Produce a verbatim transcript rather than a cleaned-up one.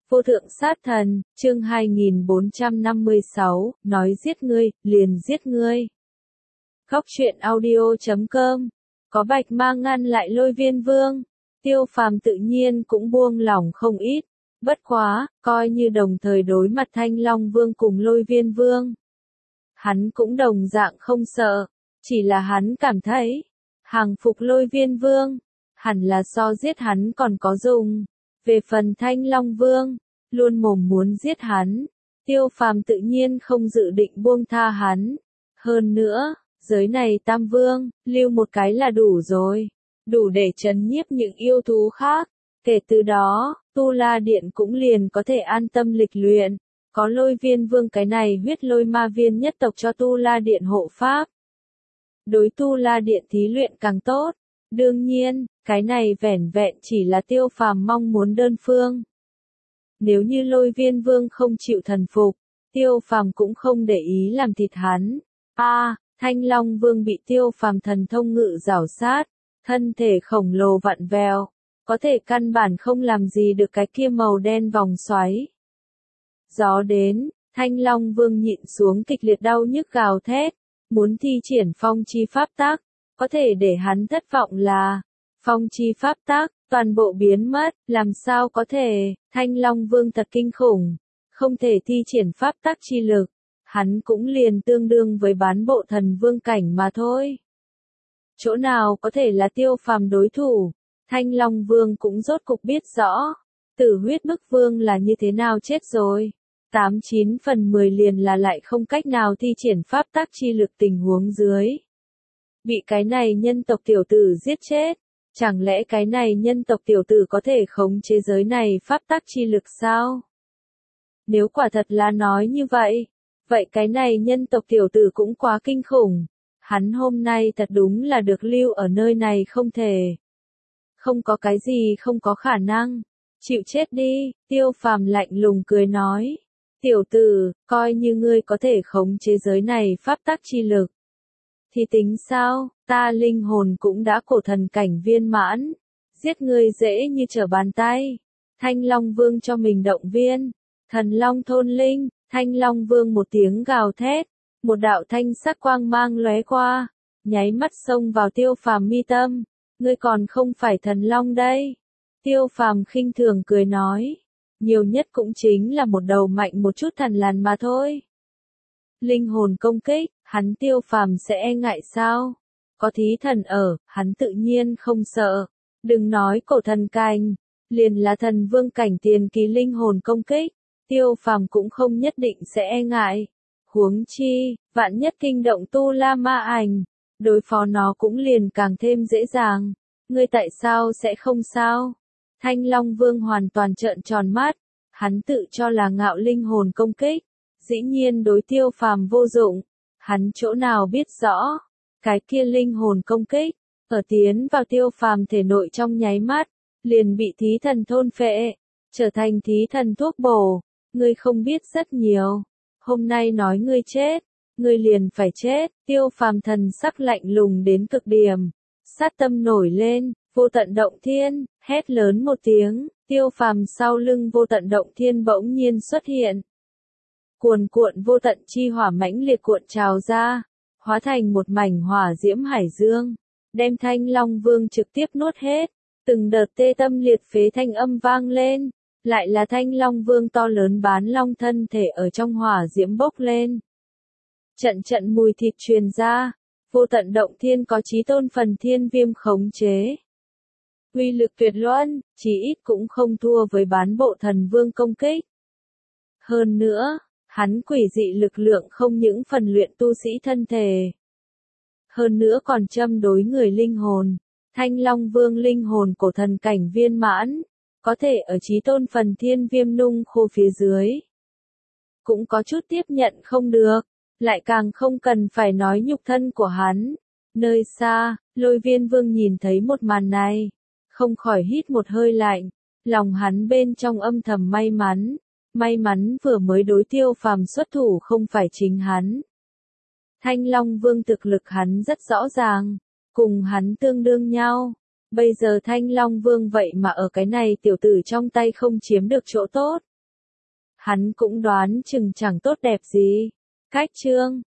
Vô thượng sát thần, chương hai nghìn bốn trăm năm mươi sáu, nói giết ngươi, liền giết ngươi. Góc truyện audio chấm com, có bạch ma ngăn lại Lôi Viên Vương, Tiêu Phàm tự nhiên cũng buông lỏng không ít, bất quá, coi như đồng thời đối mặt Thanh Long Vương cùng Lôi Viên Vương. Hắn cũng đồng dạng không sợ, chỉ là hắn cảm thấy, hàng phục Lôi Viên Vương, hẳn là so giết hắn còn có dùng. Về phần Thanh Long Vương, luôn mồm muốn giết hắn, Tiêu Phàm tự nhiên không dự định buông tha hắn. Hơn nữa, giới này Tam Vương, lưu một cái là đủ rồi, đủ để trấn nhiếp những yêu thú khác. Kể từ đó, Tu La Điện cũng liền có thể an tâm lịch luyện, có Lôi Viên Vương cái này huyết lôi ma viên nhất tộc cho Tu La Điện hộ pháp. Đối Tu La Điện thí luyện càng tốt. Đương nhiên, cái này vẻn vẹn chỉ là Tiêu Phàm mong muốn đơn phương. Nếu như Lôi Viên Vương không chịu thần phục, Tiêu Phàm cũng không để ý làm thịt hắn. A, à, Thanh Long Vương bị Tiêu Phàm thần thông ngự rảo sát, thân thể khổng lồ vặn vẹo, có thể căn bản không làm gì được cái kia màu đen vòng xoáy. Gió đến, Thanh Long Vương nhịn xuống kịch liệt đau nhức gào thét, muốn thi triển phong chi pháp tác. Có thể để hắn thất vọng là, phong chi pháp tác, toàn bộ biến mất, làm sao có thể, Thanh Long Vương thật kinh khủng, không thể thi triển pháp tác chi lực, hắn cũng liền tương đương với bán bộ thần vương cảnh mà thôi. Chỗ nào có thể là Tiêu Phàm đối thủ, Thanh Long Vương cũng rốt cục biết rõ, Tử Huyết Bức Vương là như thế nào chết rồi. Tám chín phần mười liền là lại không cách nào thi triển pháp tác chi lực tình huống dưới. Bị cái này nhân tộc tiểu tử giết chết, chẳng lẽ cái này nhân tộc tiểu tử có thể khống chế giới này pháp tắc chi lực sao? Nếu quả thật là nói như vậy, vậy cái này nhân tộc tiểu tử cũng quá kinh khủng, hắn hôm nay thật đúng là được lưu ở nơi này không thể. Không có cái gì không có khả năng, chịu chết đi, Tiêu Phàm lạnh lùng cười nói. Tiểu tử, coi như ngươi có thể khống chế giới này pháp tắc chi lực. Thì tính sao, ta linh hồn cũng đã cổ thần cảnh viên mãn, giết ngươi dễ như trở bàn tay. Thanh Long Vương cho mình động viên, thần long thôn linh, Thanh Long Vương một tiếng gào thét, một đạo thanh sắc quang mang lóe qua, nháy mắt xông vào Tiêu Phàm mi tâm, ngươi còn không phải thần long đây. Tiêu Phàm khinh thường cười nói, nhiều nhất cũng chính là một đầu mạnh một chút thần lằn mà thôi. Linh hồn công kích, hắn Tiêu Phàm sẽ e ngại sao? Có thí thần ở, hắn tự nhiên không sợ. Đừng nói cổ thần cảnh, liền là thần vương cảnh tiền kỳ linh hồn công kích, Tiêu Phàm cũng không nhất định sẽ e ngại. Huống chi, vạn nhất kinh động Tu La Ma Ảnh, đối phó nó cũng liền càng thêm dễ dàng. Ngươi tại sao sẽ không sao? Thanh Long Vương hoàn toàn trợn tròn mắt, hắn tự cho là ngạo linh hồn công kích. Dĩ nhiên đối Tiêu Phàm vô dụng, hắn chỗ nào biết rõ, cái kia linh hồn công kích, ở tiến vào Tiêu Phàm thể nội trong nháy mắt, liền bị thí thần thôn phệ, trở thành thí thần thuốc bổ, ngươi không biết rất nhiều, hôm nay nói ngươi chết, ngươi liền phải chết. Tiêu Phàm thần sắc lạnh lùng đến cực điểm, sát tâm nổi lên, vô tận động thiên, hét lớn một tiếng, Tiêu Phàm sau lưng vô tận động thiên bỗng nhiên xuất hiện. Cuồn cuộn vô tận chi hỏa mãnh liệt cuộn trào ra, hóa thành một mảnh hỏa diễm hải dương, đem Thanh Long Vương trực tiếp nuốt hết, từng đợt tê tâm liệt phế thanh âm vang lên, lại là Thanh Long Vương to lớn bán long thân thể ở trong hỏa diễm bốc lên. Trận trận mùi thịt truyền ra, vô tận động thiên có chí tôn phần thiên viêm khống chế. Uy lực tuyệt luân, chỉ ít cũng không thua với bán bộ thần vương công kích. Hơn nữa, hắn quỷ dị lực lượng không những phần luyện tu sĩ thân thể. Hơn nữa còn châm đối người linh hồn. Thanh Long Vương linh hồn cổ thần cảnh viên mãn, có thể ở chí tôn phần thiên viêm nung khô phía dưới. Cũng có chút tiếp nhận không được, lại càng không cần phải nói nhục thân của hắn. Nơi xa, Lôi Viên Vương nhìn thấy một màn này, không khỏi hít một hơi lạnh, lòng hắn bên trong âm thầm may mắn. May mắn vừa mới đối Tiêu Phàm xuất thủ không phải chính hắn. Thanh Long Vương thực lực hắn rất rõ ràng, cùng hắn tương đương nhau. Bây giờ Thanh Long Vương vậy mà ở cái này tiểu tử trong tay không chiếm được chỗ tốt, hắn cũng đoán chừng chẳng tốt đẹp gì. Cách chương